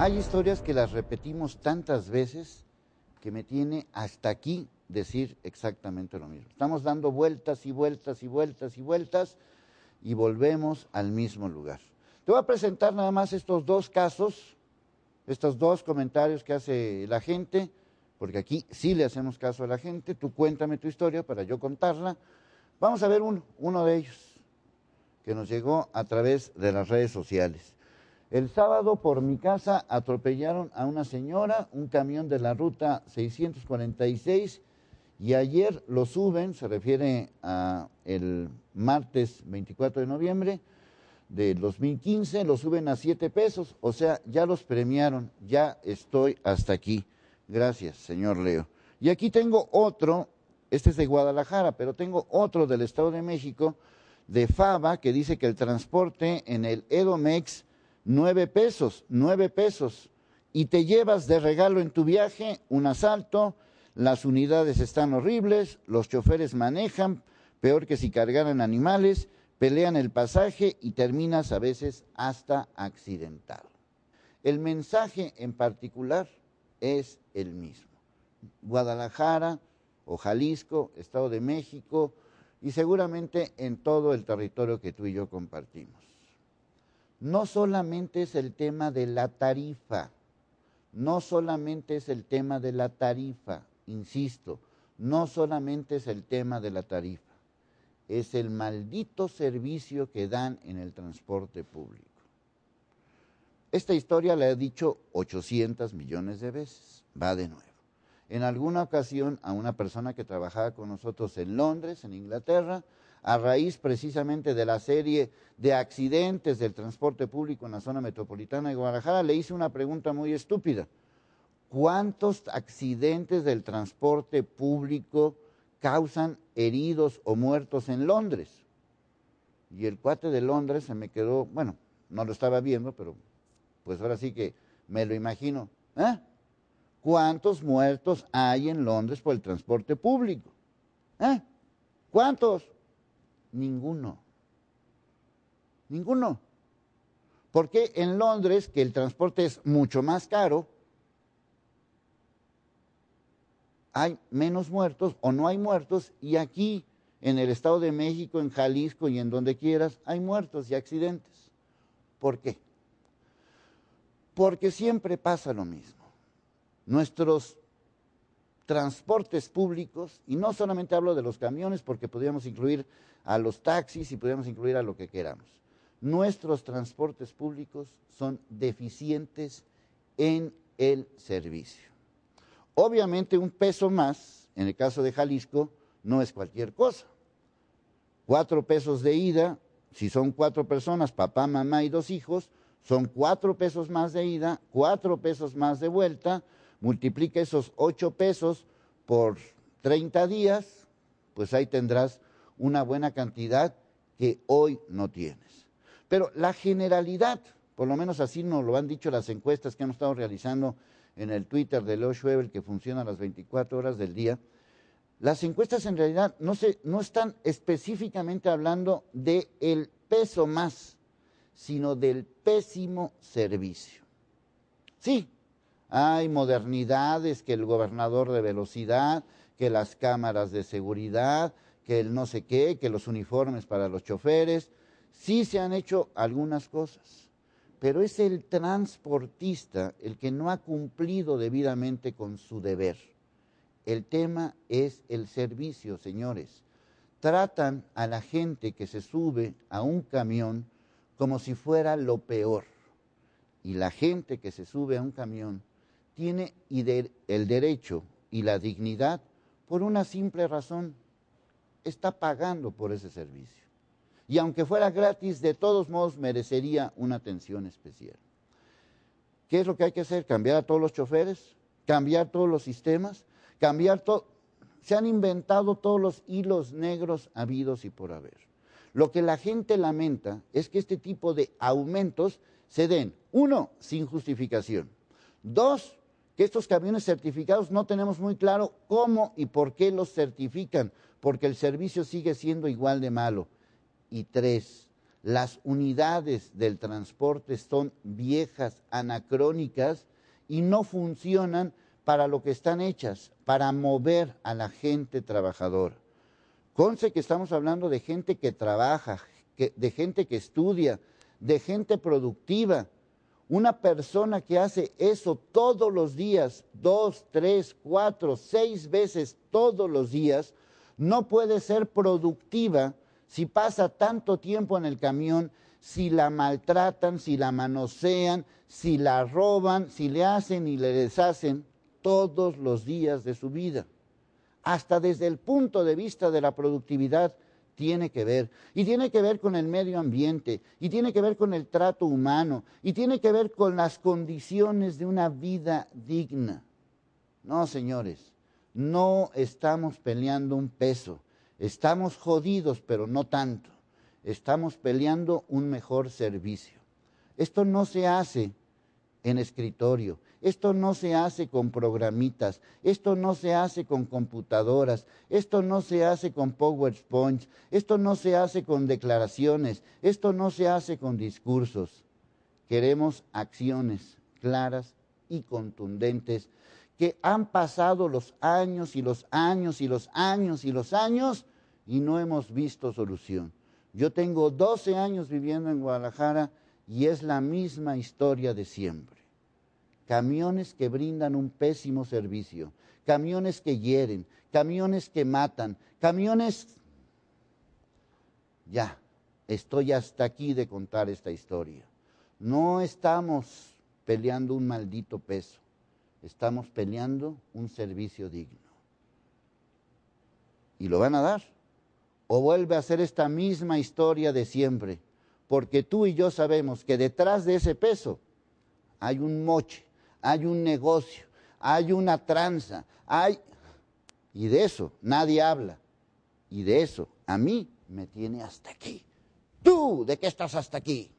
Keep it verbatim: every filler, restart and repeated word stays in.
Hay historias que las repetimos tantas veces que me tiene hasta aquí decir exactamente lo mismo. Estamos dando vueltas y vueltas y vueltas y vueltas y volvemos al mismo lugar. Te voy a presentar nada más estos dos casos, estos dos comentarios que hace la gente, porque aquí sí le hacemos caso a la gente. Tú cuéntame tu historia para yo contarla. Vamos a ver uno, uno de ellos que nos llegó a través de las redes sociales. El sábado por mi casa atropellaron a una señora, un camión de la ruta seiscientos cuarenta y seis, y ayer lo suben, se refiere a el martes veinticuatro de noviembre del dos mil quince, lo suben a siete pesos, o sea, ya los premiaron, ya estoy hasta aquí. Gracias, señor Leo. Y aquí tengo otro, este es de Guadalajara, pero tengo otro del Estado de México, de Faba, que dice que el transporte en el Edomex, nueve pesos, nueve pesos, y te llevas de regalo en tu viaje un asalto, las unidades están horribles, los choferes manejan peor que si cargaran animales, pelean el pasaje y terminas a veces hasta accidentado. El mensaje en particular es el mismo. Guadalajara o Jalisco, Estado de México y seguramente en todo el territorio que tú y yo compartimos. No solamente es el tema de la tarifa, no solamente es el tema de la tarifa, insisto, no solamente es el tema de la tarifa, es el maldito servicio que dan en el transporte público. Esta historia la he dicho ochocientos millones de veces, va de nuevo. En alguna ocasión a una persona que trabajaba con nosotros en Londres, en Inglaterra, a raíz precisamente de la serie de accidentes del transporte público en la zona metropolitana de Guadalajara, le hice una pregunta muy estúpida. ¿Cuántos accidentes del transporte público causan heridos o muertos en Londres? Y el cuate de Londres se me quedó, bueno, no lo estaba viendo, pero pues ahora sí que me lo imagino. ¿Eh? ¿Cuántos muertos hay en Londres por el transporte público? ¿Eh? ¿Cuántos? Ninguno. Ninguno. Porque en Londres, que el transporte es mucho más caro, hay menos muertos o no hay muertos, y aquí en el Estado de México, en Jalisco y en donde quieras, hay muertos y accidentes. ¿Por qué? Porque siempre pasa lo mismo. Nuestros transportes públicos, y no solamente hablo de los camiones, porque podríamos incluir a los taxis y podríamos incluir a lo que queramos. Nuestros transportes públicos son deficientes en el servicio. Obviamente un peso más, en el caso de Jalisco, no es cualquier cosa. Cuatro pesos de ida, si son cuatro personas, papá, mamá y dos hijos, son cuatro pesos más de ida, cuatro pesos más de vuelta, multiplica esos ocho pesos por treinta días, pues ahí tendrás una buena cantidad que hoy no tienes. Pero la generalidad, por lo menos así nos lo han dicho las encuestas que hemos estado realizando en el Twitter de Leo Schwebel, que funciona a las veinticuatro horas del día, las encuestas en realidad no, se, no están específicamente hablando del peso más, sino del pésimo servicio. Sí, hay modernidades, que el gobernador de velocidad, que las cámaras de seguridad, que el no sé qué, que los uniformes para los choferes, sí se han hecho algunas cosas. Pero es el transportista el que no ha cumplido debidamente con su deber. El tema es el servicio, señores. Tratan a la gente que se sube a un camión como si fuera lo peor. Y la gente que se sube a un camión tiene el derecho y la dignidad por una simple razón. Está pagando por ese servicio. Y aunque fuera gratis, de todos modos merecería una atención especial. ¿Qué es lo que hay que hacer? ¿Cambiar a todos los choferes? ¿Cambiar todos los sistemas? ¿Cambiar todo? Se han inventado todos los hilos negros habidos y por haber. Lo que la gente lamenta es que este tipo de aumentos se den, uno, sin justificación. Dos, que estos camiones certificados no tenemos muy claro cómo y por qué los certifican, porque el servicio sigue siendo igual de malo. Y tres, Las unidades del transporte son viejas, anacrónicas y no funcionan para lo que están hechas, para mover a la gente trabajadora. Conste que estamos hablando de gente que trabaja, que, de gente que estudia, de gente productiva. Una persona que hace eso todos los días, dos, tres, cuatro, seis veces todos los días, no puede ser productiva si pasa tanto tiempo en el camión, si la maltratan, si la manosean, si la roban, si le hacen y le deshacen todos los días de su vida. Hasta desde el punto de vista de la productividad tiene que ver. Y tiene que ver con el medio ambiente, y tiene que ver con el trato humano, y tiene que ver con las condiciones de una vida digna. No, señores, no estamos peleando un peso. Estamos jodidos, pero no tanto. Estamos peleando un mejor servicio. Esto no se hace en escritorio, esto no se hace con programitas, esto no se hace con computadoras, esto no se hace con PowerPoint, esto no se hace con declaraciones, esto no se hace con discursos. Queremos acciones claras y contundentes que han pasado los años y los años y los años y los años y no hemos visto solución. Yo tengo doce años viviendo en Guadalajara y es la misma historia de siempre. Camiones que brindan un pésimo servicio, camiones que hieren, camiones que matan, camiones... Ya, estoy hasta aquí de contar esta historia. No estamos peleando un maldito peso, estamos peleando un servicio digno. ¿Y lo van a dar? ¿O vuelve a ser esta misma historia de siempre? Porque tú y yo sabemos que detrás de ese peso hay un moche, hay un negocio, hay una tranza, hay... Y de eso nadie habla. Y de eso a mí me tiene hasta aquí. ¿Tú de qué estás hasta aquí?